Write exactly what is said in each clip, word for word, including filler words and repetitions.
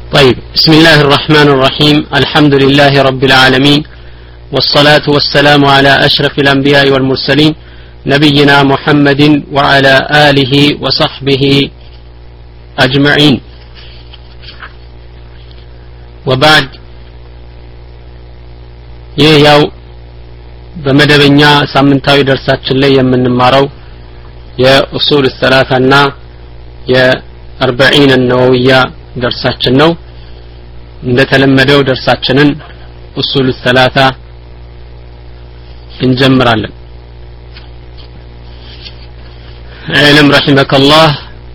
طيب بسم الله الرحمن الرحيم الحمد لله رب العالمين والصلاة والسلام على أشرف الأنبياء والمرسلين نبينا محمد وعلى آله وصحبه أجمعين وبعد يهيو بمدبنيا سامنتاوي درساتችን ላይ የምንማረው የኡሱል الثلاثة እና የأربعين النووية درساتችን ነው እንደተለመደው درساتችንን أصول الثلاثة እንጀምራለን علم رحمك الله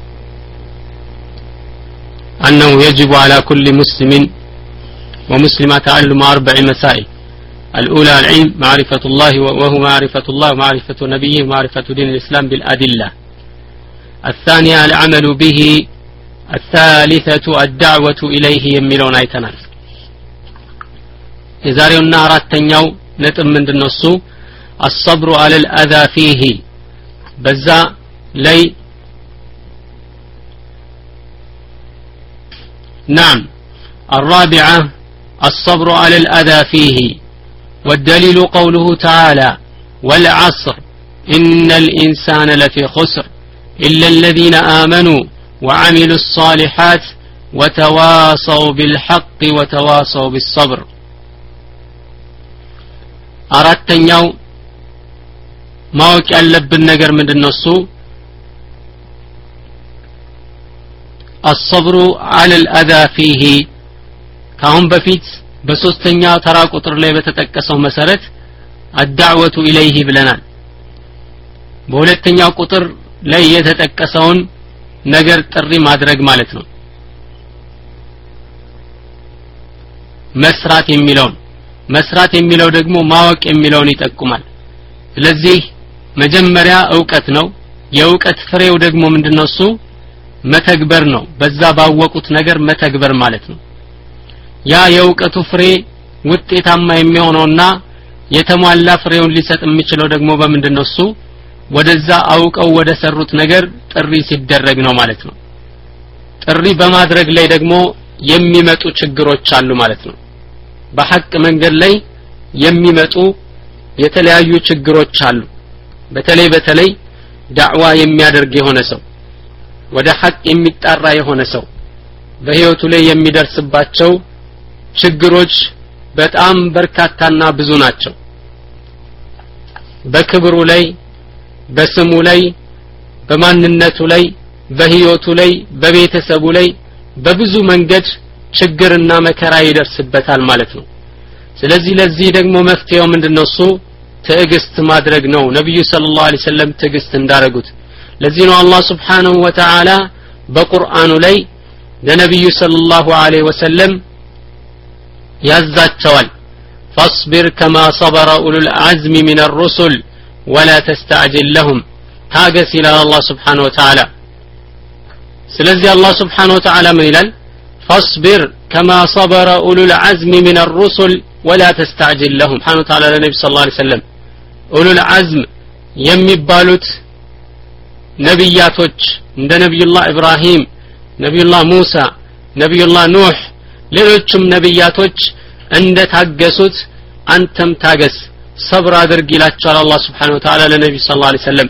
أنه يجب على كل مسلم ومسلمة تعلم أربع مسائل الأولى العلم معرفة الله وهو معرفة الله ومعرفة نبيه ومعرفة دين الإسلام بالأدلة الثانية العمل به الثالثة الدعوة إليه يميلون أيتنال يزاري النار التنيو نتم من النصو الصبر على الأذى فيه بزا لي نعم الرابعة الصبر على الأذى فيه والدليل قوله تعالى والعصر إن الإنسان لفي خسر إلا الذين آمنوا وعملوا الصالحات وتواصوا بالحق وتواصوا بالصبر أردتنيو ማወቅ ያለብን ነገር ምንድነው እሱ الصبر على الأذى فيه ካሁን በፊት በሶስተኛ ተራ ቁጥር ላይ በተጠቀሰው መሰረት الدعوة إليه ብለናል በሁለተኛው ቁጥር ላይ የተጠቀሰውን ነገር ጥሪ ማድረግ ማለት ነው መስራት የሚለውን መስራት የሚለው ደግሞ ማወቅ የሚለውን ይጠቁማል ስለዚህ መጀመሪያ ዕውቀት ነው የዕውቀት ፍሬው ደግሞ ምንድነው እሱ መተግበር ነው በዛ ባወቁት ነገር መተግበር ማለት ነው ያ የዕውቀቱ ፍሬ ውጤታማ የሚሆነውና የተሟላ ፍሬውን ሊሰጥ የሚችለው ደግሞ በምንድነው እሱ ወደዛ አውቀው ወደ ሰሩት ነገር ጥሪ ሲደረግ ነው ማለት ነው ጥሪ በማድረግ ላይ ደግሞ የሚመጡ ችግሮች አሉ ማለት ነው በሐቅ መንገድ ላይ የሚመጡ የተለያዩ ችግሮች አሉ በተለይ በተለይ ዳዕዋ የሚያደርግ የሆነ ሰው ወደ ሐቅ የሚጣራ የሆነ ሰው በህይወቱ ላይ የሚደርስባቸው ችግሮች በጣም በርካታና ብዙ ናቸው በክብሩ ላይ በስሙ ላይ በማንነቱ ላይ በህይወቱ ላይ በቤተሰቡ ላይ በብዙ መንገድ ችግርና መከራ ይደርስበታል ማለት ነው ስለዚህ ለዚህ ደግሞ መፍትሄው ምንድነው እሱ ትዕግስት ማድረግ ነው ነብዩ ሰለላሁ ዐለይሂ ወሰለም ትዕግስት እንዳረጉት ለዚህ ነው አላህ Subhanahu Wa Ta'ala በቁርአኑ ላይ ለነብዩ ሰለላሁ ዐለይሂ ወሰለም ያዛቸዋል فاصبر كما صبر أولو العزم من الرسل ولا تستعجل لهم ታገስ ይላል አላህ Subhanahu Wa Ta'ala ስለዚህ አላህ Subhanahu Wa Ta'ala ምን ይላል فاصبر كما صبر أولو العزم من الرسل ولا تستعجل لهم سبحانه وتعالى للنبي صلى الله عليه وسلم أولو العزم የሚባሉት ነብያቶች እንደ ነብዩላህ ኢብራሂም ነብዩላህ ሙሳ ነብዩላህ ኑህ ሌሎችም ነብያቶች እንደ ታገሱት አንተም ታገስ ሰብር አድርግ ይላቸዋል አላህ Subhanahu Wa Ta'ala ለነብዩ ሰለላሁ ዐለይሂ ወሰለም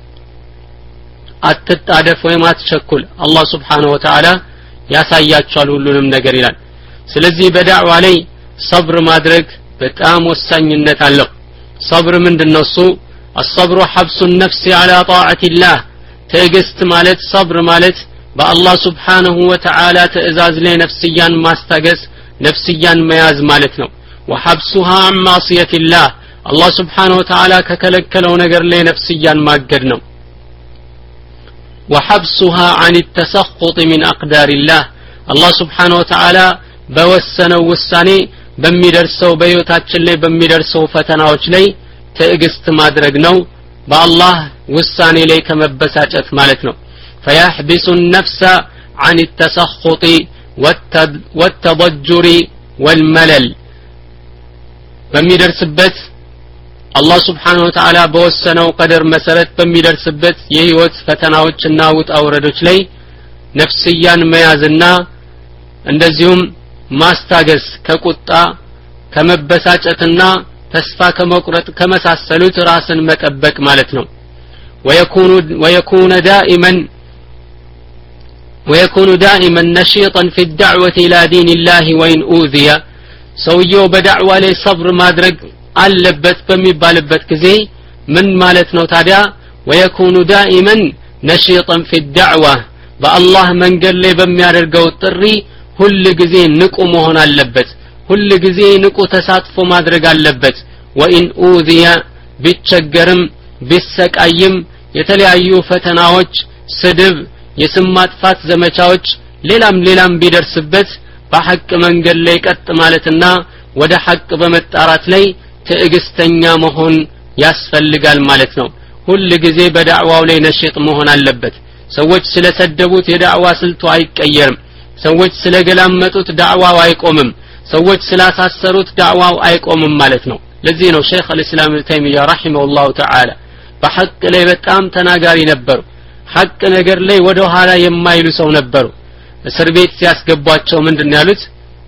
አትጣደፍ ወይም አትቸኩል አላህ Subhanahu Wa Ta'ala ያሳያቸዋል ሁሉንም ነገር ይላል ስለዚህ በዳዕዋ ላይ ሰብር ማድረግ በጣም ወሳኝነት አለው ሰብር ምንድነው እሱ الصبر حبس النفس على طاعة الله ትዕግስት ማለት ሰብር ማለት በአላህ Subhanahu Wa Ta'ala ትእዛዝ ላይ ነፍስያን ማስታገስ ነፍስያን መያዝ ማለት ነው وحبسها عن معصية الله الله Subhanahu Wa Ta'ala ከከለከለው ነገር ላይ ነፍስያን ማገድ ነው وحبسها عن التسخط من أقدار الله الله سبحانه وتعالى بوسنوا ውሳኔ በሚደርሰው በህይወታችን ላይ በሚደርሰው ፈተናዎች ላይ ትዕግስት ማድረግ ነው በአላህ ውሳኔ ላይ ከመበሳጨት ማለት ነው فيحبس النفس عن التسخط والتضجر والملل በሚደርስበት الله سبحانه وتعالى በወሰነው ቀደር መሰረት በሚደርስበት የህይወት ፈተናዎችና ውጣ ውረዶች ላይ ነፍስያን መያዝና እንደዚሁም ማስታገስ ከቁጣ ከመበሳጨትና ተስፋ ከመቁረጥ ከመሳሰሉት ራስን መጠበቅ ማለት ነው ويكون ويكون دائما ويكون دائما نشيطا في الدعوة إلى دين الله وإن أوذي سويو بدعوة لي صبر ማድረግ አለበት በሚባልበት ጊዜ ምን ማለት ነው ታዲያ ويكون دائما نشيطا في الدعوة በአላህ መንገድ ላይ በሚያደርገው ጥሪ ሁሉ ጊዜ ንቁ መሆን አለበት ሁሉ ጊዜ ንቁ ተሳትፎ ማድረግ አለበት وإن أوذي ቢቸገርም ቢሰቃይም የተለያዩ ፈተናዎች ስድብ የስም ማጥፋት ዘመቻዎች ሌላም ሌላም ቢደርስበት በሐቅ መንገድ ላይ ቀጥ ማለትና ወደ ሐቅ በመጣራት ላይ ትዕግስተኛ መሆን ያስፈልጋል ማለት ነው ሁሉ ጊዜ በዳዕዋው ላይ ነሽጥ መሆን አለበት ሰዎች ስለሰደቡት የዳዕዋ ስልቱ አይቀየርም ሰዎች ስለገላመጡት ዳዕዋው አይቆምም ሰዎች ስላሳሰሩት ዳዕዋው አይቆምም ማለት ነው ለዚህ ነው ሼኽ አልእስላም ኢብኑ ተይሚያ ረሂመሁላሁ ተዓላ በሐቅ ላይ በጣም ተናጋሪ ነበሩ ሐቅ ነገር ላይ ወደ ኋላ የማይሉ ሰው ነበሩ እስር ቤት ሲያስገቧቸው ምንድነው ያሉት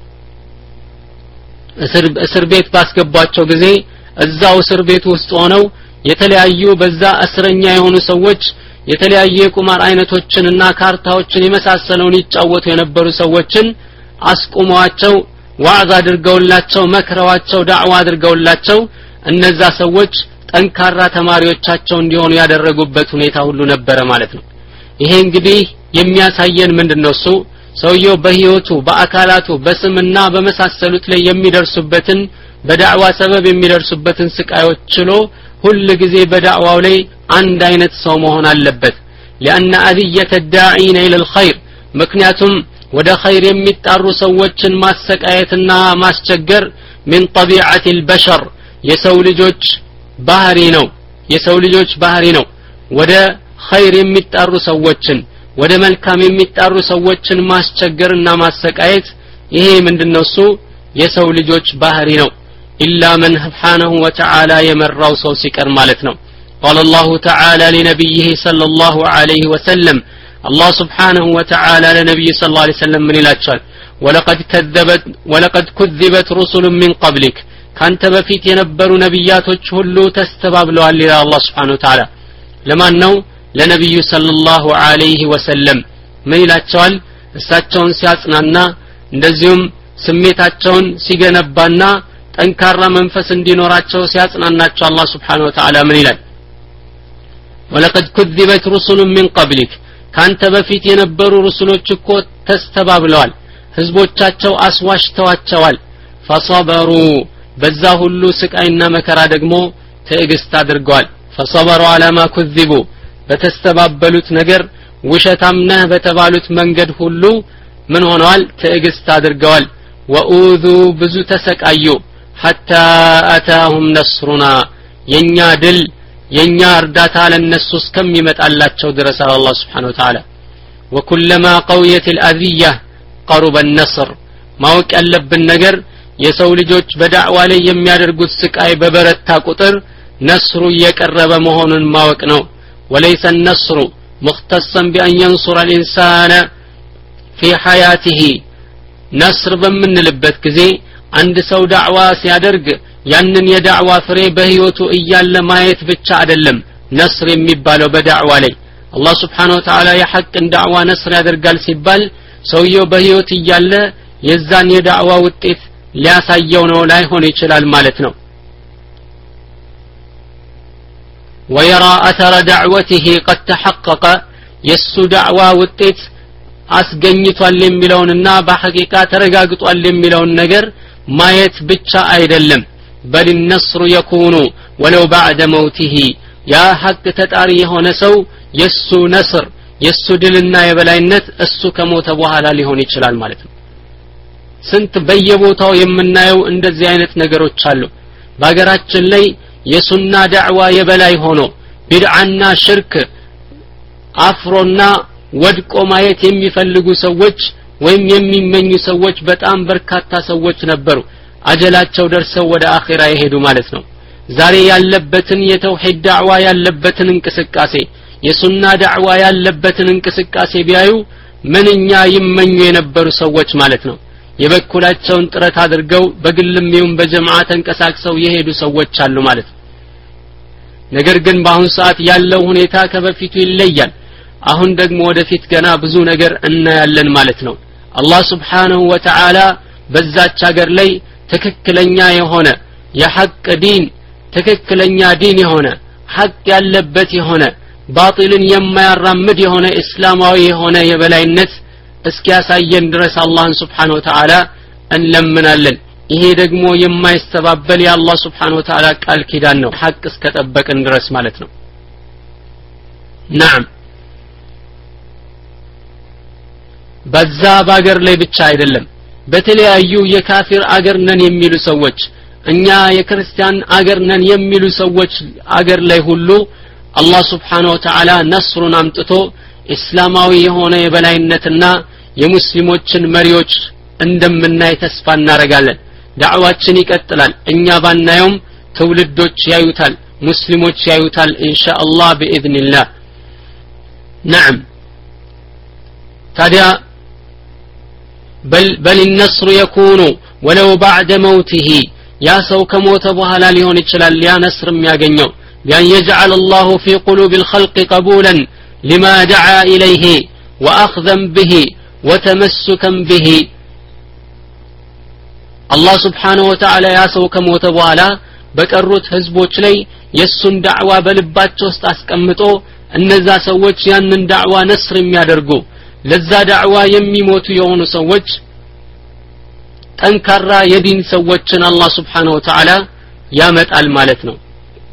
እስር እስር ቤት ባስገቧቸው ጊዜ እዛው እስር ቤት ውስጥ ሆነው የተለያዩ በዛ እስረኛ የሆኑ ሰዎች የተለያየ ቁማር አይነቶችንና ካርታዎችን የመሳሰለውን ይጫወቱ የነበሩ ሰዎችን አስቆመዋቸው ዋዕዝ አድርገውላቸው መክረዋቸው ዳዕዋ አድርገውላቸው እነዛ ሰዎች ጠንካራ ተማሪዎቻቸው እንዲሆኑ ያደረጉበት ሁኔታ ሁሉ ነበረ ማለት ነው ይሄ እንግዲህ የሚያሳየን ምንድነው እሱ ሰውየው በህይወቱ በአካላቱ በስምና በመሳሰሉት ላይ የሚደርሱበትን በዳዕዋ ሰበብ የሚደርሱበትን ስቃዮች ችሎ ሁሉ ጊዜ በዳዕዋው ላይ አንድ አይነት ሰው መሆን አለበት لأن أذية الداعين إلى الخير ምክንያቱም ወደ ኸይር የሚጣሩ ሰዎችን ማሰቃየትና ማስቸገር من طبيعة البشر የሰው ልጆች ባህሪ ነው የሰው ልጆች ባህሪ ነው ወደ ኸይር የሚጣሩ ሰዎችን ወደ መልካም የሚጣሩ ሰዎችን ማስቸገርና ማሰቃየት ይሄ ምንድነው እሱ የሰው ልጆች ባህሪ ነው ኢላ መን ሱብሓነሁ ወተዓላ የመራው ሰው ሲቀር ማለት ነው قال الله تعالى لنبيه صلى الله عليه وسلم الله سبحانه وتعالى لنبي صلى الله عليه وسلم من ይላቸዋል ولقد كذبت ولقد كذبت رسل من قبلك ካንተ በፊት የነበሩ ነብያቶች ሁሉ ተስተባብለዋል ይላል አላህ Subhanahu Wa Ta'ala ለማን ነው ለነብዩ ሰለላሁ ዐለይሂ ወሰለም ምን ይላቸዋል እሳቸውን ሲያጽናና እንደዚሁም ስሜታቸውን ሲገነባና ጠንካራ መንፈስ እንዲኖራቸው ሲያጽናናቸው አላህ Subhanahu Wa Ta'ala ምን ይላል ولقد كذبت رسل من قبلك ካንተ በፊት የነበሩ ሩሱሎች እኮ ተስተባብለዋል ህዝቦቻቸው አስዋሽተዋቸዋል فصبروا በዛ ሁሉ ስቃይና መከራ ደግሞ ትዕግስት አድርገዋል فصبروا على ما كذبوا በተስተባበሉት ነገር ውሸታም ነህ በተባሉት መንገድ ሁሉ ምን ሆነዋል ትዕግስት አድርገዋል وأوذوا ብዙ ተሰቃዩ حتى أتاهم نصرنا የኛ ድል የኛ እርዳታ ለነሱ እስከሚመጣላቸው ድረስ አላህ Subhanahu Wa Ta'ala وكلما قويت الأذية قرب النصر ማወቅ ያለብን ነገር የሰው ልጆች በዳዕዋ ላይ የሚያደርጉት ስቃይ በበረታ ቁጥር ነስሩ እየቀረበ መሆኑን ማወቅ ነው وليس النصر مختصا بأن ينصر الإنسان في حياته نصر በምንልበት ጊዜ አንድ ሰው ዳዕዋ ሲያደርግ ያንን የዳዕዋ ፍሬ በህይወቱ እያለ ማየት ብቻ አይደለም ነስር የሚባለው በዳዕዋ ላይ አላህ Subhanahu Wa Ta'ala የሐቅን ዳዕዋ ነስር ያደርጋል ሲባል ሰውየው በህይወት እያለ የዛን የዳዕዋ ውጤት ሊያሳየው ነው ላይሆን ይችላል ማለት ነው ويرى أثر دعوته قد تحقق የሱ ዳዕዋ ውጤት አስገኝቷል የሚለውንና በሐቂቃ ተረጋግጧል የሚለውን ነገር ማየት ብቻ አይደለም بل النصر يكون ولو بعد موته يا حق ተጣሪ የሆነ ሰው የሱ ነስር የሱ ድልና የበላይነት እሱ ከሞተ በኋላ ሊሆን ይችላል ማለት ነው ስንት በየቦታው የምናየው እንደዚህ አይነት ነገሮች አሉ በአገራችን ላይ የሱና ዳዕዋ የበላይ ሆኖ ቢድዓና ሽርክ አፍሮና ወድቆ ማየት የሚፈልጉ ሰዎች ወይም የሚመኙ ሰዎች በጣም በርካታ ሰዎች ነበሩ አጀላቸው ደርሰው ወደ አኺራ ይሄዱ ማለት ነው ዛሬ ያለበትን የተውሂድ ዳዕዋ ያለበትን እንቅስቃሴ የሱና ዳዕዋ ያለበትን እንቅስቃሴ ቢያዩ ምንኛ ይመኙ የነበሩ ሰዎች ማለት ነው የበኩላቸውን ጥረት አድርገው በግልም ይሁን በጀማዓ ተንቀሳቅሰው የሄዱ ሰዎች አሉ ማለት ነው ነገር ግን በአሁን ሰዓት ያለው ሁኔታ ከበፊቱ ይለያል አሁን ደግሞ ወደፊት ገና ብዙ ነገር እናያለን ማለት ነው አላህ Subhanahu Wa Ta'ala በዛች ሀገር ላይ ትክክለኛ የሆነ የሐቅ ዲን ትክክለኛ ዲን የሆነ ሐቅ ያለበት የሆነ ባጢልን የማያራምድ የሆነ እስላማዊ የሆነ የበላይነት እስኪያሳየን ድረስ አላህን Subhanahu Wa Ta'ala እንለምናለን ይሄ ደግሞ የማይስተባበል የአላህ Subhanahu Wa Ta'ala ቃል ኪዳን ነው ሐቅ እስከጠበቅን ድረስ ማለት ነው نعم በዛ ባገር ላይ ብቻ አይደለም በተለያዩ የካፊር አገር ነን የሚሉ ሰዎች እኛ የክርስቲያን አገር ነን የሚሉ ሰዎች አገር ላይ ሁሉ አላህ Subhanahu Wa Ta'ala ነስሩን አምጥቶ እስላማዊ የሆነ የበላይነትና የሙስሊሞችን መሪዎች እንደምናይ ተስፋ እናረጋለን ዳዕዋችን ይቀጥላል እኛ ባናየውም ትውልዶች ያዩታል ሙስሊሞች ያዩታል ኢንሻአላህ በኢذنላህ نعم ታዲያ بل بل النصر يكون ولو بعد موته يا سو كموت بኋላ ሊሆን ይችላል ያ ነስር የሚያገኘው بأن يجعل الله في قلوب الخلق قبولا لما دعا إليه وأخذا به وتمسكا به الله سبحانه وتعالى يا سو كموت በኋላ በቀሩት ህዝቦች ላይ የሱን ዳዕዋ በልባቸው ውስጥ አስቀምጦ እነዛ ሰዎች ያንን ዳዕዋ ነስር የሚያደርጉ ለዛ ዳዕዋ የሚሞቱ የሆኑ ሰዎች ጠንካራ የዲን ሰዎችን አላህ Subhanahu Wa Ta'ala ያመጣል ማለት ነው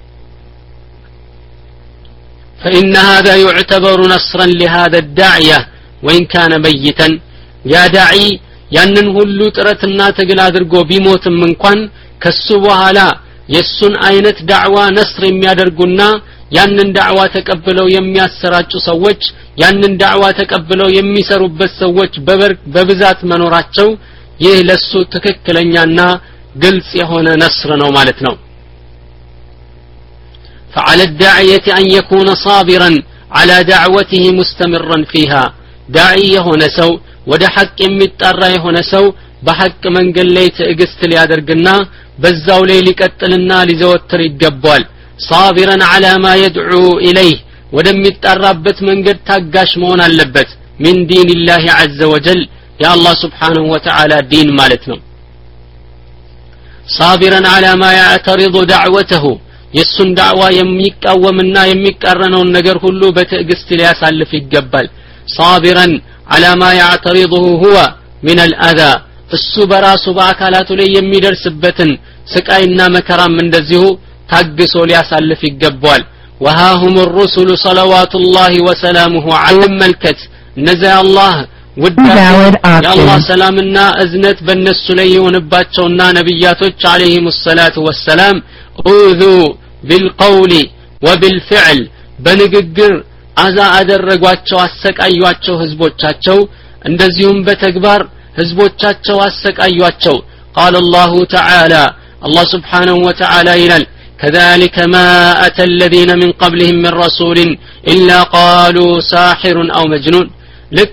فإن هذا يعتبر نصرا لهذا الداعية وإن كان ميتا يا داعي ያንን ሁሉ ጥረትና ትግል አድርጎ ቢሞትም እንኳን ከሱ በኋላ የሱን አይነት ዳዕዋ ነስር የሚያደርጉና ያንን ዳዕዋ ተቀብለው የሚያሰራጩ ሰዎች ያንን ዳዕዋ ተቀብለው የሚሰሩበት ሰዎች በብዛት መኖራቸው ይህ ለሱ ትክክለኛና ግልጽ የሆነ ነስር ነው ማለት ነው فعلى الداعية أن يكون صابرا على دعوته مستمرا فيها داعي هنا سو ወደ ሐቅ የሚጣራ የሆነ ሰው በሐቅ መንገድ ላይ ትዕግስት ሊያደርግና በዛው ላይ ሊቀጥልና ሊዘወትር ይገባል صابرا على ما يدعو إليه ወደሚጣራበት መንገድ ታጋሽ መሆን አለበት من دين الله عز وجل يا الله سبحانه وتعالى دين ማለት ነው صابرا على ما يعترض دعوته የሱን ዳዕዋ የሚቃወምና የሚቃረነውን ነገር ሁሉ በትዕግስት ሊያሳልፍ ይገባል صابرا على ما يعترضه هو من الأذى እሱ በራሱ በአካላቱ ላይ የሚደርስበትን ስቃይና መከራም እንደዚሁ ታግሶ ሊያሳልፍ ይገባል وها هم الرسل صلوات الله وسلامه عليهم ملكت نزا الله يا الله سلامنا أزنت بالنس لي ونباتشونا نبياتوች عليهم الصلاة والسلام أوذوا بالقول وبالفعل بنغغر አዛ አደረጓቸው አሰቃዩአቸው ህዝቦቻቸው እንደዚሁም በተግባር ህዝቦቻቸው አሰቃዩአቸው قال الله تعالى الله سبحانه وتعالى ይላል كذلك ما أتى الذين من قبلهم من رسول إلا قالوا ساحر أو مجنون لك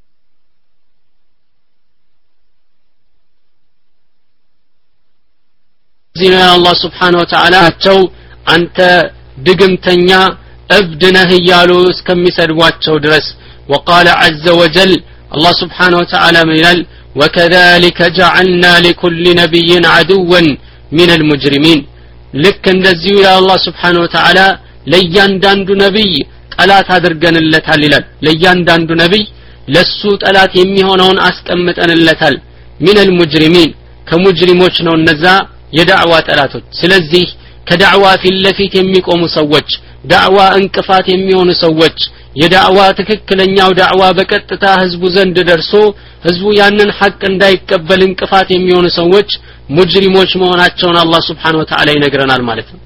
እንደዚህ الله سبحانه وتعالى አንተ ድግምተኛ ابدنه يالو اسكميسدواچو درس وقال عز وجل الله سبحانه وتعالى من وكذلك جعلنا لكل نبي عدوا من المجرمين لك እንደዚሁ يا الله سبحانه وتعالى ለያንዳንዱ ነብይ ጠላት አድርገንለታል ይላል ለያንዳንዱ ነብይ ለሱ ጠላት የሚሆነውን አስቀምጠንለታል من المجرمين ከሙጅሪሞች ነው እነዛ የዳዕዋ ጠላቶች ስለዚህ ከዳዕዋ ፊት ለፊት የሚቆሙ ሰዎች ዳዕዋ እንቅፋት የሚሆኑ ሰዎች የዳዕዋ ትክክለኛው ዳዕዋ በቀጥታ ህዝቡ ዘንድ ደርሶ ህዝቡ ያንን ሐቅ እንዳይቀበል እንቅፋት የሚሆኑ ሰዎች ሙጅሪሞች መሆናቸውን አላህ Subhanahu Wa Ta'ala ይነግረናል ማለት ነው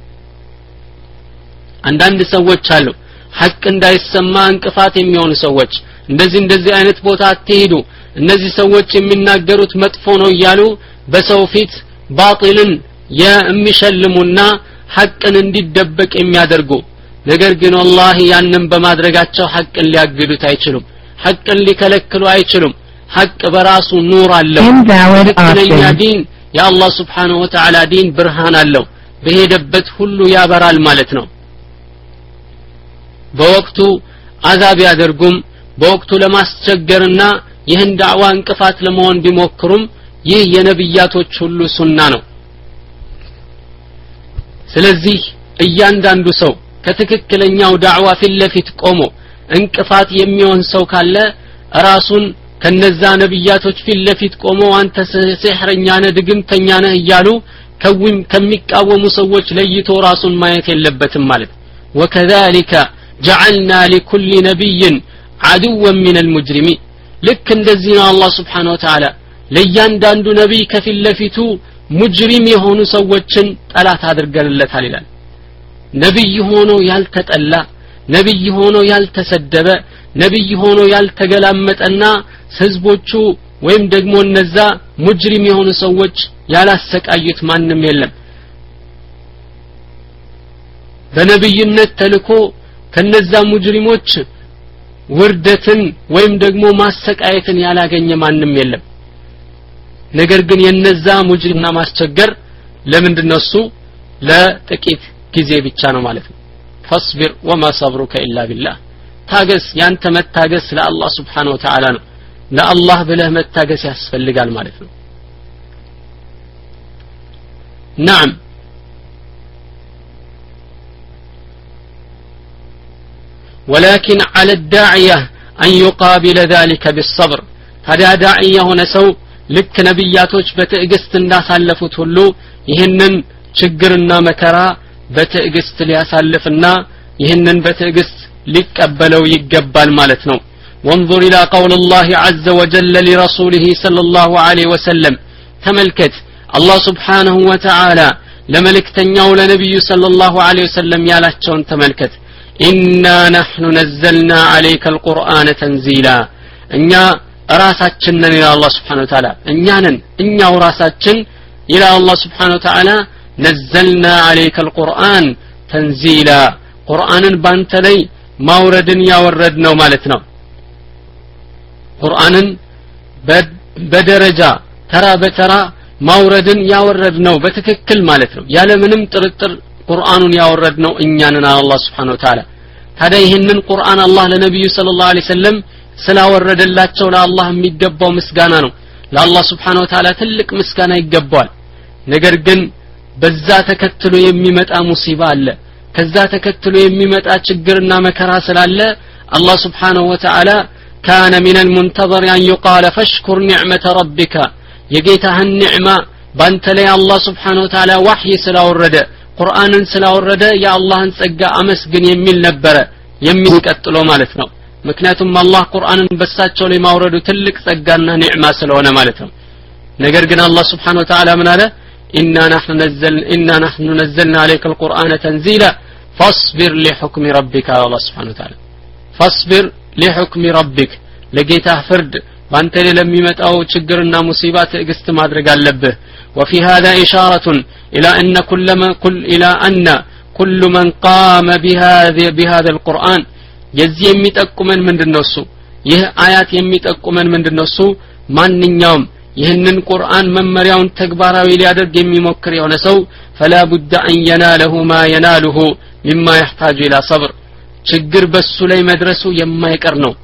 አንዳንድ ሰዎች አሉ ሐቅ እንዳይሰማ እንቅፋት የሚሆኑ ሰዎች እንደዚህ እንደዚህ አይነት ቦታ አትሄዱ እነዚህ ሰዎች የሚናገሩት መጥፎ ነው እያሉ በሰው ፊት ባጢልን የሚሸልሙና ሐቅን እንዲደበቅ የሚያደርጉ ነገር ግን والله ያንን በማድረጋቸው ሐቅን ሊያግዱት አይችሉም ሐቅን ሊከለክሉ አይችሉም ሐቅ በራሱ ኑር አለው ትክክለኛ ዲን የአላህ Subhanahu Wa Ta'ala ዲን ብርሃን አለው በሄደበት ሁሉ ያበራል ማለት ነው በወቅቱ አዛብ ያደርጉም በወቅቱ ለማስቸገርና ይህን ዳዕዋ እንቅፋት ለመሆን ቢሞክሩም ይህ የነብያቶች ሁሉ ሱና ነው ስለዚህ እያንዳንዱ ሰው ከትክክለኛው ዳዕዋ ፊትለፊት ቆሞ እንቅፋት የሚሆን ሰው ካለ ራሱን ከነዛ ነብያቶች ፊትለፊት ቆሞ አንተ ሲህረኛ ነህ ድግምተኛ ነህ እያሉ ከውም ከሚቃወሙ ሰዎች ለይቶ ራሱን ማየት የለበትም ማለት وكذلك جعلنا لكل نبي عدوا من المجرمين ልክ እንደዚህ ነው አላህ Subhanahu Wa Ta'ala ለእያንዳንዱ ነብይ ከፊትለፊቱ ሙጅሪም የሆኑ ሰዎችን ጠላት አድርገንለታል ይላል ነብይ ሆኖ ያልተጠላ ነብይ ሆኖ ያልተሰደበ ነብይ ሆኖ ያልተገላመጠና ህዝቦቹ ወይም ደግሞ እነዛ ሙጅሪም የሆኑ ሰዎች ያላሰቃዩት ማንንም የለም በነብይነት ተልኮ ከነዛ ሙጅሪሞች ውርደትን ወይም ደግሞ ማሰቃየትን ያላገኘ ማንንም የለም ነገር ግን የነዛ ሙጅሪምና ማስቸገር ለምንድነው እሱ ለጥቂት ጊዜ ብቻ ነው ማለት ነው فاصبر وما صبرك الا بالله ታገስ ያንተ መታገስ ለአላህ Subhanahu Wa Ta'ala ነው ለአላህ ብለህ መታገስ ያስፈልጋል ማለት ነው نعم ولكن على الداعية أن يقابل ذلك بالصبر هذا داعية هنا سو لك نبياتوች በትዕግስት እንዳሳለፉት ሁሉ ይህንን ችግርና መከራ በትዕግስት ሊያሳልፍና ይህንን በትዕግስት ሊቀበለው ይገባል ማለት ነው وانظر الى قول الله عز وجل لرسوله صلى الله عليه وسلم تملكت الله سبحانه وتعالى لملكتنياو لنبي صلى الله عليه وسلم ያላቸውን ተመልከት إنا نحن نزلنا عليك القرآن تنزيلا እኛ ራሳችን ነን ኢላ አላህ Subhanahu Wa Ta'ala እኛ ነን እኛው ራሳችን ኢላ አላህ Subhanahu Wa Ta'ala نزلنا عليك القرآن تنزيلا ቁርአንን ባንተ ላይ ማውረድን ያወረድነው ማለት ነው ቁርአንን በደረጃ ተራ በተራ ማውረድን ያወረድነው በትክክል ማለት ነው ያለ ምንም ጥርጥር ቁርአኑን ያወረድነው እኛ ነን አላህ Subhanahu Wa Ta'ala ታዲያ ይሄንን ቁርአን አላህ ለነብዩ ሰለላሁ ዐለይሂ ወሰለም ስላወረደላቸው ለአላህ የሚገባው ምስጋና ነው ለአላህ Subhanahu Wa Ta'ala ትልቅ ምስጋና ይገባዋል ነገር ግን በዛ ተከትሎ የሚመጣ ሙሲባ አለ ከዛ ተከትሎ የሚመጣ ችግርና መከራ ስላለ አላህ Subhanahu Wa Ta'ala كان من المنتظر أن يقال فاشكر نعمة ربك የጌታህን ኒዕማ ባንተ ላይ አላህ Subhanahu Wa Ta'ala ወህይ ስላወረደ ቁርአንን ስላወረደ የአላህን ጸጋ አመስግን የሚል ነበር የሚቀጥለው ማለት ነው ምክንያቱም አላህ ቁርአንን በሳቸው ላይ ማውረዱ ትልቅ ጸጋና ኒዕማ ስለሆነ ማለት ነው ነገር ግን አላህ Subhanahu Wa Ta'ala ምን አለ إنا نحن نزل إنا نحن نزلنا عليك القرآن تنزيلا فاصبر لحكم ربك الله سبحانه وتعالى فاصبر لحكم ربك لقيته فرد بانت لم يمتأو تشجرنا مصيبات اقست ما درق اللبه وفي هذا إشارة إلى أن كل ما كل إلى أن كل من قام بهذا بهذا القرآن يزي يمتأكمن من النص يه آيات يمتأكمن من النص من يوم ይህንን ቁርአን መመሪያውን ተግባራዊ ሊያደርግ የሚሞክር የሆነ ሰው فلا بد ان يناله ما يناله مما يحتاج الى صبر ችግር በሱ ላይ መድረሱ የማይቀር ነው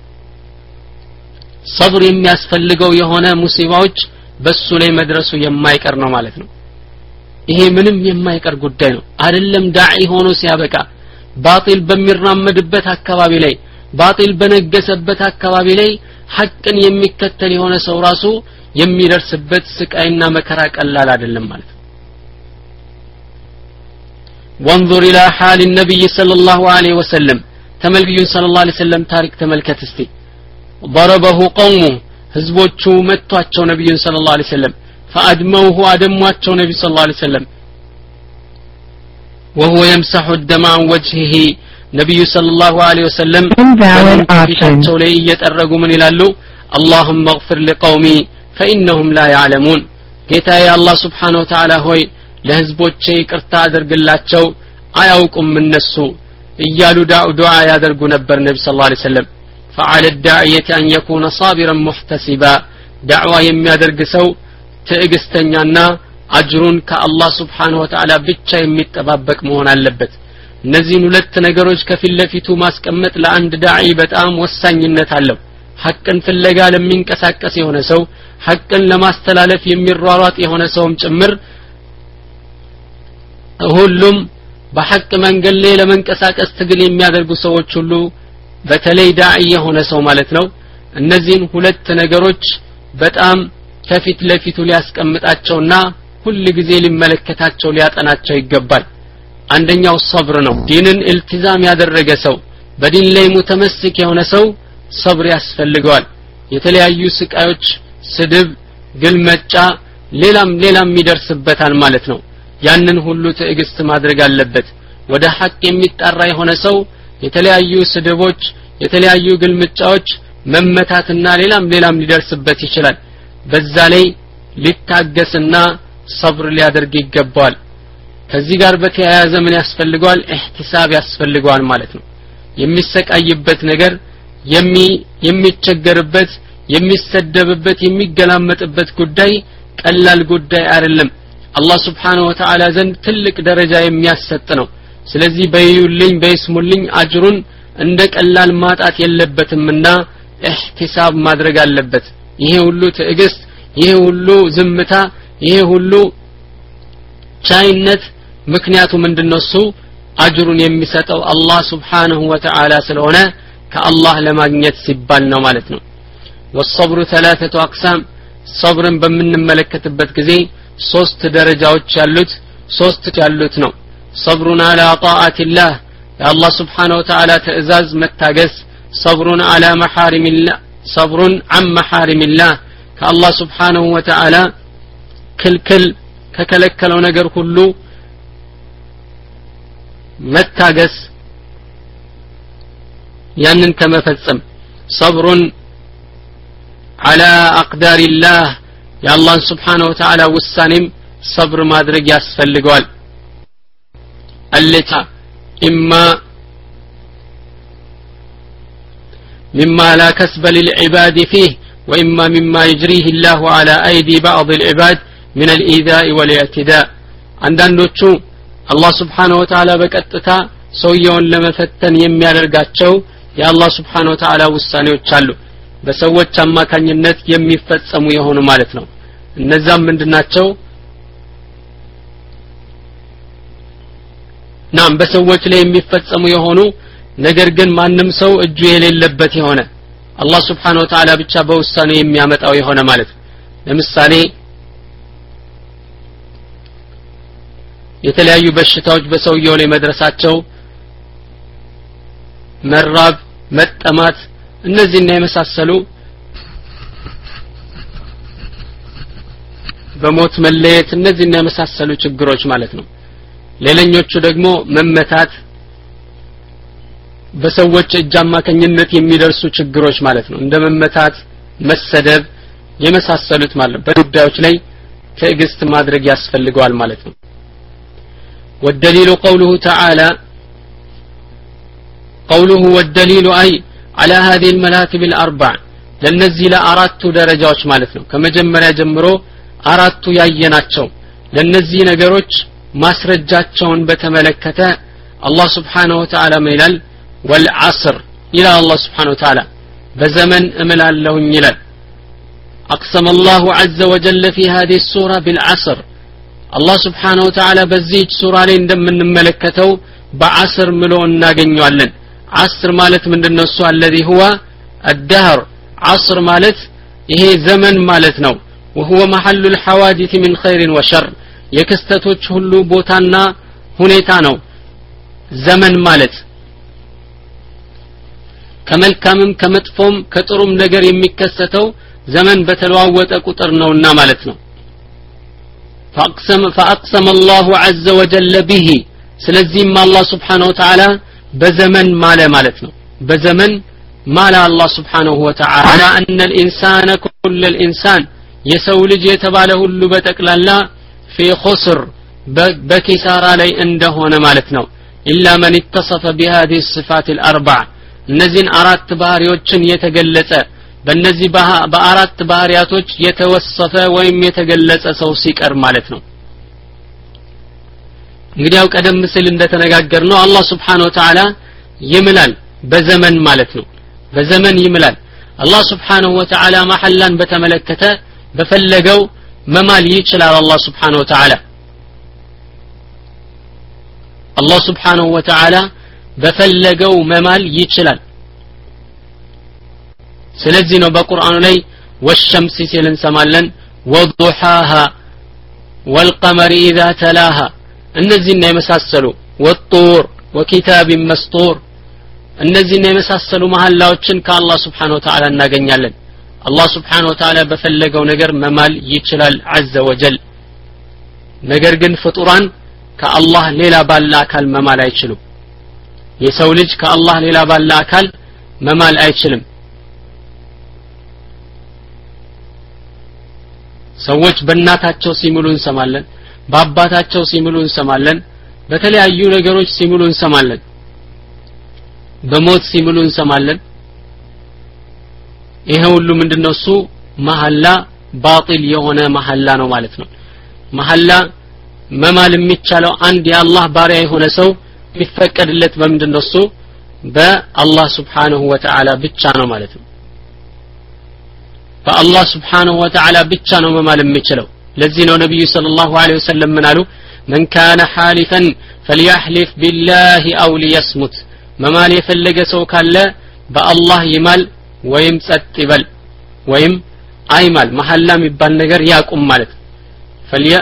صبر የሚያስፈልገው የሆነ ሙሲባዎች በሱ ላይ መድረሱ የማይቀር ነው ማለት ነው ይሄ ምንም የማይቀር ጉዳይ ነው አይደለም ዳዒ ሆኖ ሲያበቃ ባጢል በሚራመድበት አካባቢ ላይ ባጢል በነገሰበት አካባቢ ላይ ሐቅን የሚከተል የሆነ ሰው ራሱ የሚደርስበት ስቃይና መከራ ቀላል አይደለም ማለት ነው وانظر الى حال النبي صلى الله عليه وسلم ተመልክዩ صلى الله عليه وسلم ታሪክ ተመልከት እስቲ ضربه قومه ህዝቦቹ መቷቸው ነብዩን صلى الله عليه وسلم فادموه ادمواቸው ነብዩ صلى الله عليه وسلم وهو يمسح الدم عن وجهه ነብዩ صلى الله عليه وسلم ፊታቸው ላይ እየጠረጉ ምን ይላሉ اللهم اغفر لقومي فإنهم لا يعلمون ጌታዬ አላህ Subhanahu Wa Ta'ala ሆይ ለህዝቦቼ ይቅርታ አድርግላቸው አያውቁም እነሱ እያሉ ዱዓ ያደርጉ ነበር ነብዩ ሰለላሁ ዐለይሂ ወሰለም فعلى الداعية أن يكون صابرا محتسبا دعوة የሚያደርግ ሰው ትዕግስተኛና አጅሩን ከአላህ Subhanahu Wa Ta'ala ብቻ የሚጠባበቅ መሆን አለበት እነዚህን ሁለት ነገሮች ከፊት ለፊቱ ማስቀመጥ ለአንድ ዳዒ በጣም ወሳኝነት አለው ሐቅን ፍለጋ ለሚንቀሳቀስ የሆነ ሰው ሐቅን ለማስተላለፍ የሚሯሯጥ የሆነ ሰውም ጭምር ሁሉም በሐቅ መንገድ ላይ ለመንቀሳቀስ ትግል የሚያደርጉ ሰዎች ሁሉ በተለይ ዳዒ የሆነ ሰው ማለት ነው እነዚህን ሁለት ነገሮች በጣም ከፊት ለፊቱ ሊያስቀምጣቸውና ሁሉ ጊዜ ሊመለከታቸው ሊያጠናቸው ይገባል አንደኛው ሶብር ነው ዲንን ኢልቲዛም ያደረገ ሰው በዲን ላይ ሙተመስክ የሆነ ሰው ሶብር ያስፈልገዋል የተለያዩ ስቃዮች ስድብ ግልመጫ ሌላም ሌላም ይደርስበታል ማለት ነው ያንን ሁሉ ትዕግስት ማድረግ አለበት ወደ ሐቅ የሚጣራ የሆነ ሰው የተለያዩ ስድቦች የተለያዩ ግልምጫዎች መመታትና ሌላም ሌላም ሊደርስበት ይችላል በዛ ላይ ሊታገስና ሶብር ሊያደርግ ይገባዋል ከዚህ ጋር በተያያዘ ምን ያስፈልገዋል ኢህቲሳብ ያስፈልገዋል ማለት ነው የሚሰቃይበት ነገር የሚ የሚቸገርበት የሚሰደብበት የሚገላመጥበት ጉዳይ ቀላል ጉዳይ አይደለም አላህ Subhanahu Wa Ta'ala ዘንድ ትልቅ ደረጃ የሚያሰጥ ነው ስለዚህ በይዩልኝ በይስሙልኝ አጅሩን እንደ ቀላል ማጣት የለበትምና ኢህቲሳብ ማድረግ አለበት ይሄ ሁሉ ትዕግስት ይሄ ሁሉ ዝምታ ይሄ ሁሉ ቻይነት ምክንያቱ ምንድነው እሱ አጅሩን የሚሰጠው አላህ Subhanahu Wa Ta'ala ስለሆነ ከአላህ ለማግኘት ሲባል ነው ማለት ነው والصبر ثلاثه اقسام صبርን በምንመለከትበት ጊዜ ሶስት ደረጃዎች ያሉት ሶስት ያሉት ነው صبرنا على طاعه الله የአላህ Subhanahu Wa Ta'ala ትእዛዝ መታገስ صبرنا على محارم الله صبر عن محارم الله ከአላህ Subhanahu Wa Ta'ala ክልክል ከከለከለው ነገር ሁሉ መታገስ ያንን ከመፈጸም صبر على اقدار الله يا الله سبحانه وتعالى والسانم صبر ማድረግ ያስፈልገዋል التي اما مما لا كسب للعباد فيه واما مما يجريه الله على ايدي بعض العباد من الايذاء والاعتداء አንዳንዶቹ አላህ Subhanahu Wa Ta'ala በቀጥታ ሰውየውን ለመፈተን የሚያደርጋቸው የአላህ Subhanahu Wa Ta'ala ውሳኔዎች አሉ በሰዎች አማካኝነት የሚፈጸሙ የሆኑ ማለት ነው እነዛም ምንድናቸው ናም በሰዎች ላይ የሚፈጸሙ የሆኑ ነገር ግን ማንም ሰው እጁ የሌለበት የሆነ አላህ Subhanahu Wa Ta'ala ብቻ በውሳኔ የሚያመጣው የሆነ ማለት ለምሳሌ የተለያዩ በሽታዎች በሰውየው ላይ መድረሳቸው መራብ መጠማት እነዚህና የመሳሰሉ በሞት መለየት እነዚህና የመሳሰሉ ችግሮች ማለት ነው ሌላኞቹ ደግሞ መመታት በሰዎች እጅ አማካኝነት የሚደርሱ ችግሮች ማለት ነው እንደ መመታት መሰደብ የመሳሰሉት ማለት በጉዳዮች ላይ ትዕግስት ማድረግ ያስፈልገዋል ማለት ነው والدليل قوله تعالى قوله والدليل أي على هذه المراتب الأربع لنزل أرادت درجات ማለት ነው ከመጀመሪያ ጀምሮ አራቱ ያየናቸው ለነዚህ ነገሮች ማስረጃቸውን በተመለከተ አላህ Subhanahu Wa Ta'ala ይላል والعصر إلى الله سبحانه وتعالى بزمن أملالهم يلال أقسم الله عز وجل في هذه السورة بالعصر الله سبحانه وتعالى بزيج سورة لندم من ملكته بعصر ملون ناقن يعلن عصر مالت من النسوء الذي هو الدهر عصر مالت هي زمن مالتنا وهو محل الحوادث من خير وشر يكستتوش هلو بوتانا هنيتانو زمن مالت ከመልካምም ከመጥፎም ከጥሩም ነገር የሚከሰተው ዘመን በተለዋወጠ ቁጥር ነውና ማለት ነው فاقسم فاقسم الله عز وجل به ስለዚህም አላህ Subhanahu Wa Ta'ala በዘመን ማለ ማለት ነው በዘመን ማለ አላህ Subhanahu Wa Ta'ala ان الانسان كل الانسان የሰው ልጅ የተባለ ሁሉ በተቅላላ في خسر በኪሳራ ላይ እንደሆነ ማለት ነው الا من اتصف بهذه الصفات الاربع እነዚህን አራት ባህሪዎችን የተገለጸ በእነዚህ በአራት ባህሪያቶች የተወሰፈ ወይም የተገለጸ ሰው ሲቀር ማለት ነው እንግዲህ ያው ቀደም ሲል እንደተነጋገርነው አላህ Subhanahu Wa Ta'ala ይምላል በዘመን ማለት ነው በዘመን ይምላል አላህ Subhanahu Wa Ta'ala መሐላን በተመለከተ በፈለገው መማል ይችላል አላህ Subhanahu Wa Ta'ala አላህ Subhanahu Wa Ta'ala በፈለገው መማል ይችላል ስለዚህ ነው በቁርአኑ ላይ ወሸምስ ሲል እንሰማለን ወዱሃሃ ወልቀመር ኢዛ ተላሃ እነዚህና የመሳሰሉ ወጡር ወኪታብ መስጡር እነዚህና የመሳሰሉ መሐላዎችን ከአላህ Subhanahu Wa Ta'ala እናገኛለን አላህ Subhanahu Wa Ta'ala በፈለገው ነገር መማል ይችላል عز وجل ነገር ግን ፍጡራን ከአላህ ሌላ ባለ አካል መማል አይችሉም የሰው ልጅ ከአላህ ሌላ ባለ አካል መማል አይችልም ሰዎች በእናታቸው ሲምሉ እንሰማለን በአባታቸው ሲምሉ እንሰማለን በተለያዩ ነገሮች ሲምሉ እንሰማለን በሞት ሲምሉ እንሰማለን ይሄ ሁሉ ምንድነው እሱ መሐላ ባጢል የሆነ መሐላ ነው ማለት ነው መሐላ መማል የሚቻለው አንድ የአላህ ባሪያ የሆነ ሰው የሚፈቀድለት በምንድነው እሱ በአላህ Subhanahu Wa Ta'ala ብቻ ነው ማለት ነው በአላህ Subhanahu Wa Ta'ala ብቻ ነው መማል የሚችለው ለዚህ ነው ነብዩ ሰለላሁ ዐለይሂ ወሰለም ምን አሉ من كان حالفا فليحلف بالله أو ليصمت መማል የፈለገ ሰው ካለ በአላህ ይማል ወይም ጸጥ ይበል ወይም አይማል መሐላ የሚባል ነገር ያቁም ማለት فلي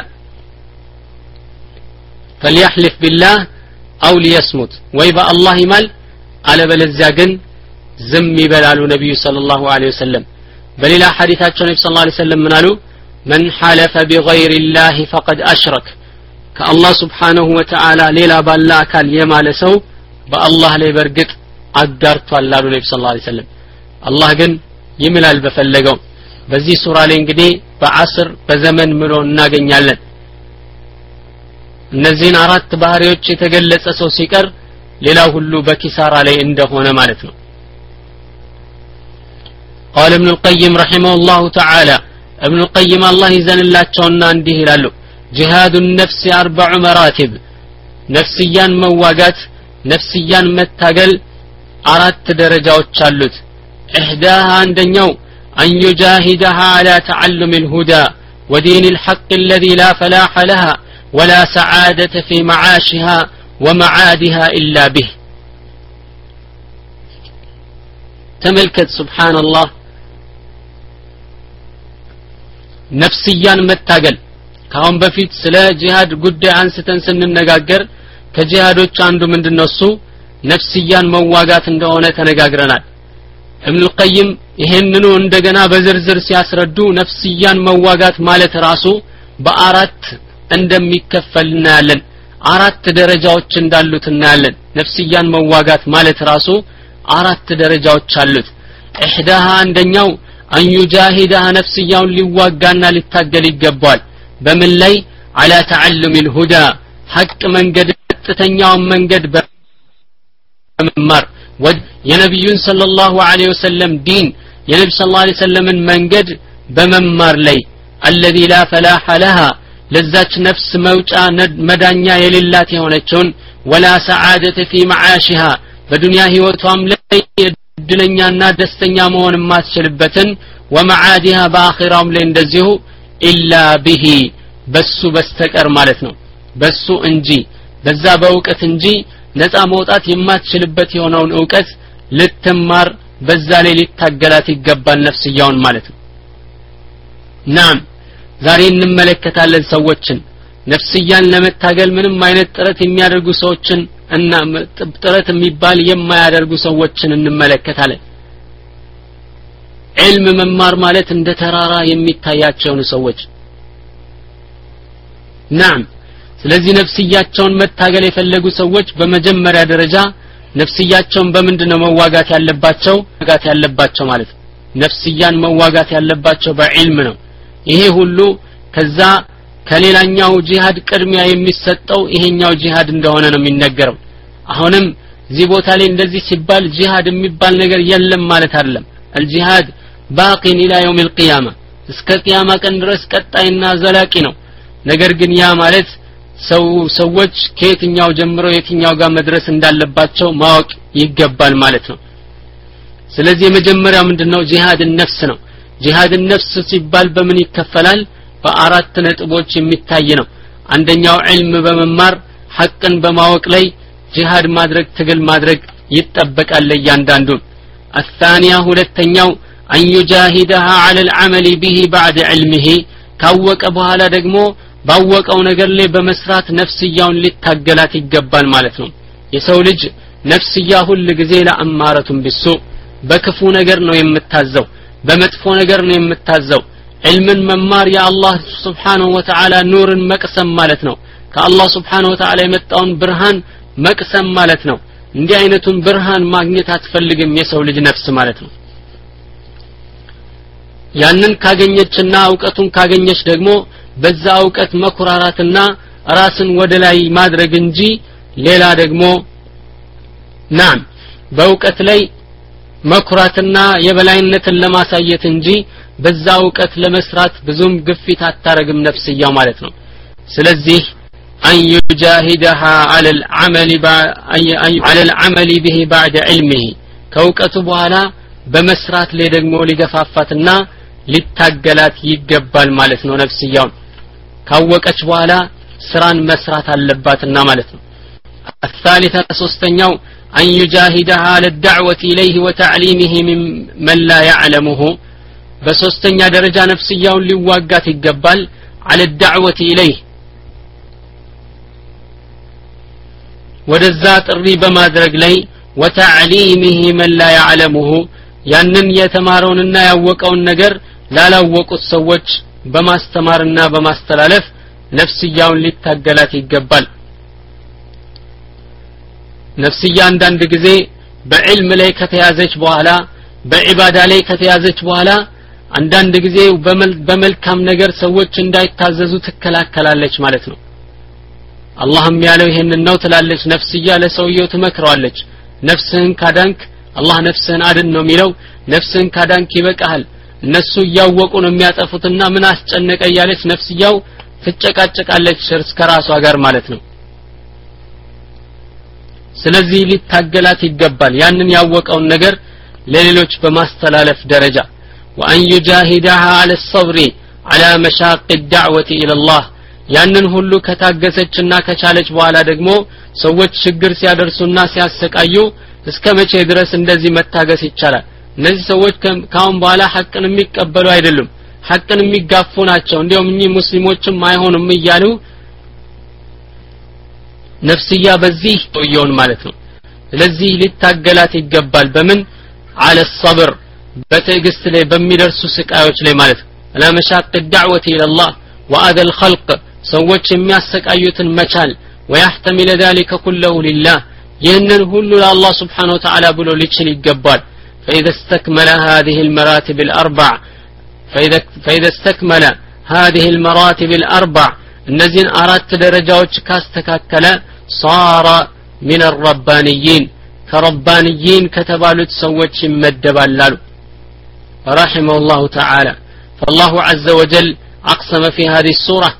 فليحلف بالله أو ليصمت ወይ በአላህ ይማል አለበለዚያ ግን ዝም ይበላሉ ነብዩ ሰለላሁ ዐለይሂ ወሰለም በሌላ ሐዲታቸው ነብዩ ሰለላሁ ዐለይሂ ወሰለም ምን አሉ من حلف بغير الله فقد أشرك ከአላህ Subhanahu Wa Ta'ala ሌላ ባለ አካል የማለ ሰው በአላህ ላይ በርግጥ አጋርቷል አሉ ነብዩ ሰለላሁ ዐለይሂ ወሰለም አላህ ግን ይምላል በፈለገው በዚህ ሱራ ላይ እንግዲህ በአስር በዘመን ምሎ እናገኛለን እነዚህን አራት ባህሪዎች የተገለጸ ሰው ሲቀር ሌላ ሁሉ በኪሳራ ላይ እንደሆነ ማለት ነው قال ابن القيم رحمه الله تعالى ابن القيم الله ይዘንላቸውና እንዲህ ይላሉ جهاد النفس أربع مراتب ነፍስያን መዋጋት ነፍስያን መታገል አራት ደረጃዎች አሉት احداها عندኛው أن يجاهدها على تعلم الهدى ودين الحق الذي لا فلاح لها ولا سعادة في معاشها ومعادها إلا به تملكت سبحان الله ነፍስያን መታገል ካሁን በፊት ስለ ጂሃድ ጉዳይ አንስተን ስንነጋገር ከጂሃዶች አንዱ ምንድነው እሱ ነፍስያን መዋጋት እንደሆነ ተነጋግረናል ابن القيم ይሄንኑ እንደገና በዝርዝር ሲያስረዱ ነፍስያን መዋጋት ማለት ራሱ በአራት እንደሚከፈል እናያለን አራት ደረጃዎች እንዳሉት እናያለን ነፍስያን መዋጋት ማለት ራሱ አራት ደረጃዎች አሉት احداها አንደኛው أن يجاهدها نفسياውን ሊዋጋና ሊታገል ይገባል በምን ላይ على تعلم الهدى حق መንገድ ቀጥተኛው መንገድ በመማር የነብዩን ሰለላሁ ዐለይሂ ወሰለም ዲን የነብዩ ሰለላሁ ዐለይሂ ወሰለምን መንገድ በመማር ላይ الذي لا فلاح لها ለዛች ነፍስ መውጫ መዳኛ የሌላት የሆነችውን ولا سعادة في معاشها በዱንያ ህይወቷም ላይ እድለኛና ደስተኛ መሆን ማትችልበትን ومعادها በአኺራውም ላይ እንደዚሁ إلا به በሱ በስተቀር ማለት ነው በሱ እንጂ በዛ በእውቀት እንጂ ነፃ መውጣት የማትችልበት የሆነውን ዕውቀት ልትማር በዛ ላይ ሊታገላት ይገባል ነፍስያውን ማለት ነው ናም ዛሬ እንመለከታለን ሰዎችን ነፍስያን ለመታገል ምንም አይነት ጥረት የሚያደርጉ ሰዎችን እና ጥረት የሚባል የማያደርጉ ሰዎችን እንመለከታለን علم መማር ማለት እንደ ተራራ የሚታያቸው ሰዎች ናም ስለዚህ ነፍስያቸውን መታገል የፈለጉ ሰዎች በመጀመሪያ ደረጃ ነፍስያቸውን በመንድነው መዋጋት ያለባቸው መዋጋት ያለባቸው ማለት ነፍስያን መዋጋት ያለባቸው በዕልም ነው ይሄ ሁሉ ከዛ ከሌላኛው ጂሃድ ቅድሚያ የሚሰጠው ይሄኛው ጂሃድ እንደሆነ ነው የሚነገረው አሁንም እዚህ ቦታ ላይ እንደዚህ ሲባል ጂሃድ የሚባል ነገር የለም ማለት አይደለም الجهاد باق الى يوم القيامه እስከ ቂያማ ቀን ድረስ ቀጣይና ዘላቂ ነው ነገር ግን ያ ማለት ሰው ሰዎች ከየትኛው ጀምረው የትኛው ጋር መድረስ እንዳለባቸው ማወቅ ይገባል ማለት ነው ስለዚህ የመጀመሪያው ምንድነው ጂሃድ النفس ነው ጂሃድ النفس ሲባል በምን ይከፈላል በአራት ነጥቦች የሚታይ ነው አንደኛው ዒልም በመማር ሐቅን በማወቅ ላይ ጂሃድ ማድረግ ትግል ማድረግ ይተበቃል ለያንዳንዱ الثانية ሁለተኛው أن يجاهدها على العمل به بعد علمه ካወቀ በኋላ ደግሞ ባወቀው ነገር ላይ በመስራት ነፍስያውን ሊታገላት ይገባል ማለት ነው የሰው ልጅ ነፍስያ ሁሉ ጊዜ ለአማረቱን ቢሱ በክፉ ነገር ነው የምታዘው በመጥፎ ነገር ነው የምታዘው ዒልምን መማር የአላህ Subhanahu Wa Ta'ala ኑርን መቅሰም ማለት ነው ከአላህ Subhanahu Wa Ta'ala የመጣውን ብርሃን መቅሰም ማለት ነው እንዲህ አይነቱን ብርሃን ማግኘት አትፈልግም የሰው ልጅ ነፍስ ማለት ነው ያንን ካገኘችና ዕውቀቱን ካገኘች ደግሞ በዛ ዕውቀት መኩራራትና ራስን ወደ ላይ ማድረግ እንጂ ሌላ ደግሞ ናም በዕውቀት ላይ መኩራትና የበላይነትን ለማሳየት እንጂ በዛ ዕውቀት ለመስራት ብዙም ግፊት አታረግም ነፍስያው ማለት ነው ስለዚህ أن يجاهدها على العمل على العمل به بعد علمه ከዕውቀቱ በኋላ በመስራት ላይ ደግሞ ሊገፋፋትና ሊታገላት ይገባል ማለት ነው ነፍስያው ካወቀች በኋላ ስራን መስራት አለባትና ማለት ነው الثالثة ሶስተኛው أن يجاهدها على الدعوة إليه وتعليمه من لا يعلمه በሶስተኛ ደረጃ ነፍስያውን ሊዋጋት ይገባል على الدعوة إليه ወደዛ ጥሪ በማድረግ ላይ وتعليمه من لا يعلمه ያንን የተማረውንና ያወቀውን ነገር ላላወቁት ሰዎች በማስተማርና በማስተላለፍ ነፍስያውን ሊታገላት ይገባል ነፍስያ አንዳንድ ጊዜ በዕልም ላይ ከተያዘች በኋላ በዒባዳ ላይ ከተያዘች በኋላ አንዳንድ ጊዜ በመልካም ነገር ሰዎች እንዳይታዘዙ ትከላከላለች ማለት ነው አላህም ያለው ይሄንን ነው ትላለች ነፍስያ ለሰውየው ትመክረዋለች ነፍስህን ካዳንክ አላህ ነፍስህን አድን ነው የሚለው ነፍስህን ካዳንክ ይበቃል እነሱ ያወቁ ነው የሚያጠፉትና ምን አስጨነቀ ያለች ነፍስያው ትጨቃጨቃለች እስከ ራሷ ጋር ማለት ነው ስለዚህ ሊታገላት ይገባል ያንን ያወቀውን ነገር ለሌሎች በማስተላለፍ ደረጃ وأن يجاهدها على الصبر على مشاق الدعوة إلى الله ያንን ሁሉ ከታገሰችና ከቻለች በኋላ ደግሞ ሰዎች ችግር ሲያደርሱና ሲያሰቃዩ እስከ መቼ ድረስ እንደዚህ መታገስ ይቻላል እነዚህ ሰዎች ካሁን በኋላ ሐቅን የሚቀበሉ አይደሉም ሐቅን የሚጋፉ ናቸው እንዲያውም እኚህ ሙስሊሞችም አይሆኑም እያሉ ነፍስያ በዚህ ተወየውን ማለት ነው ስለዚህ ሊታገላት ይገባል በምን على الصبر በትዕግስት ላይ በሚደርሱ ስቃዮች ላይ ማለት ነው على مشاق الدعوة إلى الله وأذى الخلق ሰዎች የሚያሰቃዩትን መቻል ويحتمل ذلك كله لله ይህንን ሁሉ ለአላህ Subhanahu Wa Ta'ala ብሎ ሊችል ይገባል فإذا استكمل هذه المراتب الأربع فإذا فإذا استكمل هذه المراتب الأربع እነዚህን አራት ደረጃዎች ካስተካከለ صار من الربانيين كربانيين ከተባሉት ሰዎች ይመደባል አሉ رحمه الله تعالى فالله عز وجل أقسم في هذه السورة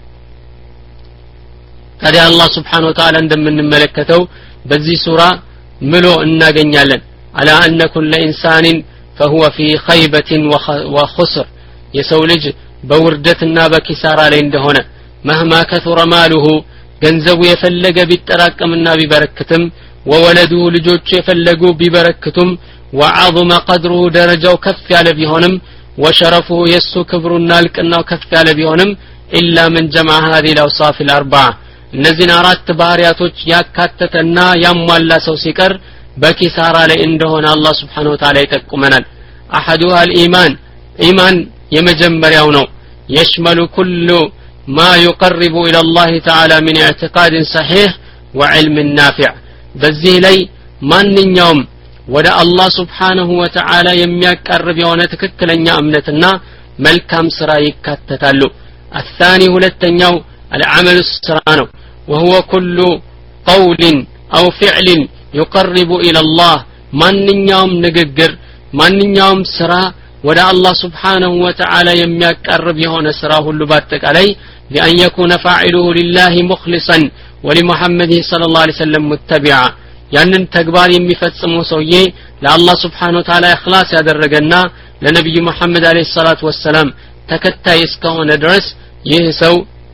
ታዲያ አላህ Subhanahu Wa Ta'ala እንደምንመለከተው በዚህ ሱራ ምሎ እናገኛለን على أن كل إنسان فهو في خيبة وخسر የሰው ልጅ በውርደትና በኪሳራ ላይ እንደሆነ مهما كثر ماله ገንዘቡ የፈለገ ቢጠራቀምና ቢበረክትም ወወለዱ ልጆቹ የፈለጉ ቢበረክቱም وعظم قدره درجው ከፍ ያለ ቢሆንም وشرفه የሱ ክብሩና ልቅናው ከፍ ያለ ቢሆንም إلا من جمع هذه الأوصاف الأربعة እነዚህን አራት ባህሪያቶች ያካተተና ያሟላ ሰው ሲቀር በኪሳራ ላይ እንደሆነ አላህ Subhanahu Wa Ta'ala ይጠቁመናል أحدها الإيمان إيمان የመጀመሪያው ነው يشمل كل ما يقرب إلى الله تعالى من اعتقاد صحيح وعلم نافع በዚህ ላይ ማንኛውም ወደ አላህ Subhanahu Wa Ta'ala የሚያቀርብ የሆነ ትክክለኛ እምነትና መልካም ስራ ይካተታሉ الثاني ሁለተኛው العمل الصالح ነው وهو كل قول أو فعل يقرب إلى الله ማንኛውም ንግግር ማንኛውም ስራ ወደ አላህ Subhanahu Wa Ta'ala የሚያቀርብ የሆነ ስራ ሁሉ በአጠቃላይ لأن يكون فاعله لله مخلصا ولمحمد صلى الله عليه وسلم متبعا ያንን ተግባር የሚፈጽመው ሰውዬ ለአላህ Subhanahu Wa Ta'ala ኢኽላስ ያደረገና ለነብዩ መሐመድ አለይሂ ሰላቱ ወሰለም ተከታይ እስከሆነ ድረስ ይህ ሰው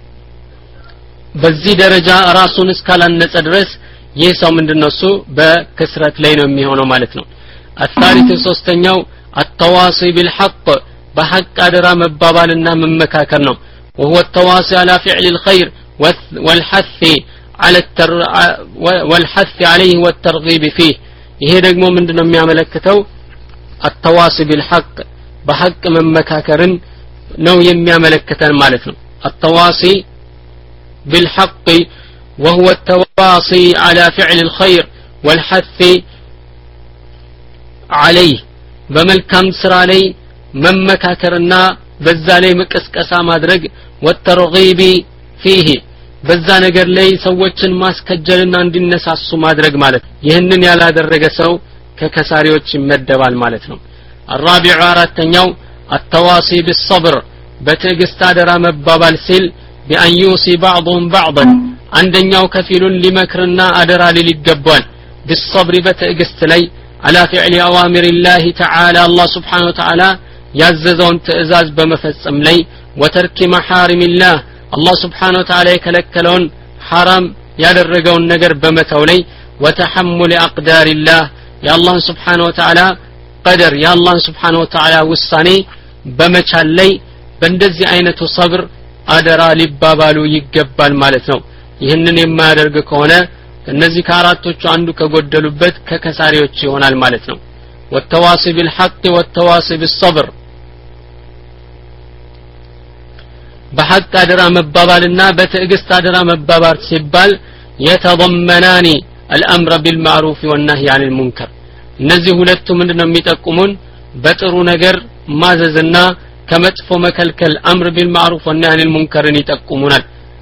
በዚህ ደረጃ ራሱን እስካላነጸ ድረስ ይህ ሰው ምንድነው እሱ በክስረት ላይ ነው የሚሆነው ማለት ነው الثالث ሶስተኛው التواصي بالحق بحق አደራ መባባልና መመካከር ነው وهو التواصي على فعل الخير والحث على التر والحث عليه والترغيب فيه ይሄ ደግሞ ምንድነው የሚያመለክተው التواصي بالحق بحق መመካከርን ነው የሚያመለክተን ማለት ነው التواصي بالحق وهو التواصي على فعل الخير والحث عليه በመልካም ስራ ላይ መመካከርና በዛ ላይ መቀስቀሳ ማድረግ والترغيب فيه በዛ ነገር ላይ ሰዎችን ማስከጀልና እንዲነሳሱ ማድረግ ማለት ይህንን ያላደረገ ሰው ከከሳሪዎች ይመደባል ማለት ነው الرابع አራተኛው التواصي بالصبر በትዕግስት አደራ መባባል ሲል بأن يوصي بعضهم بعضا አንደኛው ከፊሉን ሊመክርና አደራ ሊል ይገባል بالصبر በትዕግስት ላይ على فعل أوامر الله تعالى الله سبحانه وتعالى ያዘዘውን ትእዛዝ በመፈጸም ላይ وترك محارم الله الله سبحانه وتعالى የከለከለውን حرام ያደረገውን ነገር በመተው ላይ وتحمل أقدار الله يا الله سبحانه وتعالى قدر يا الله سبحانه وتعالى ውሳኔ በመቻል ላይ በእንደዚህ አይነቱ صبر አደራ ሊባባሉ ይገባል ማለት ነው ይህንን የማያደርግ ከሆነ እነዚህ ከአራቶቹ አንዱ ከጎደሉበት ከከሳሪዎች ይሆናል ማለት ነው والتواصي بالحق والتواصي بالصبر بحق አደራ መባባልና በትዕግስት አደራ መባባል ሲባል يتضمنان الامر بالمعروف والنهي عن المنكر እነዚህ ሁለቱ ምንድነው የሚጠቁሙን በጥሩ ነገር ማዘዝና ከመጥፎ መከልከል امر بالمعروف والنهي عن المنكر ይጠቁሙናል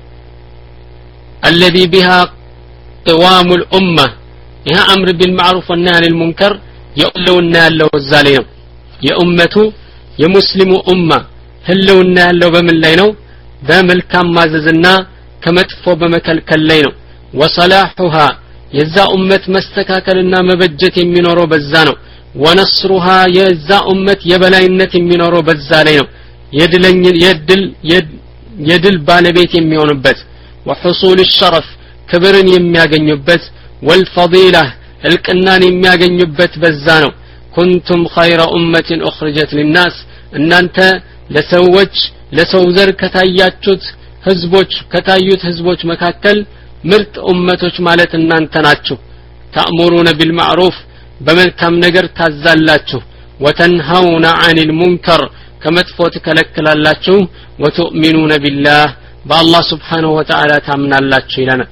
الذي بها قوام الامه ይሄ امر بالمعروف والنهي عن المنكر يقولون ያለው እዛ ላይ ነው የኡመቱ የሙስሊሙ ኡማ ህልውና ያለው በምን ላይ ነው በመልካም ማዘዝና ከመጥፎ በመከልከል ላይ ነው وصلاحها የዛ ኡመት መስተካከልና መበጀት የሚኖረው በዛ ነው ونصرها የዛ ኡመት የበላይነት የሚኖረው በዛ ላይ ነው የድልኝ የድል የድል ባለቤት የሚሆንበት وحصول الشرف ክብርን የሚያገኙበት والفضيلة القنان የሚያገኙበት በዛ ነው كنتم خير أمة أخرجت للناس እናንተ ለሰዎች ለሰው ዘር ከታያችሁት ህዝቦች ከታዩት ህዝቦች መካከል ምርጥ ኡመቶች ማለት እናንተ ናችሁ تأمرون بالمعروف በመልካም ነገር ታዛላችሁ وتنهون عن المنكر ከመጥፎ ትከለክላላችሁ وتؤمنون بالله بالله سبحانه وتعالى ታምናላችሁ ይላል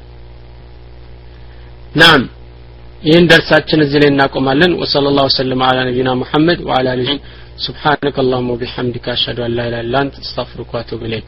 نعم ይህን ደርሳችን እዚህ ላይ እናቆማለን وصلى الله وسلم على نبينا محمد وعلى اله سبحانك اللهم وبحمدك اشهد ان لا اله الا انت استغفرك واتوب اليك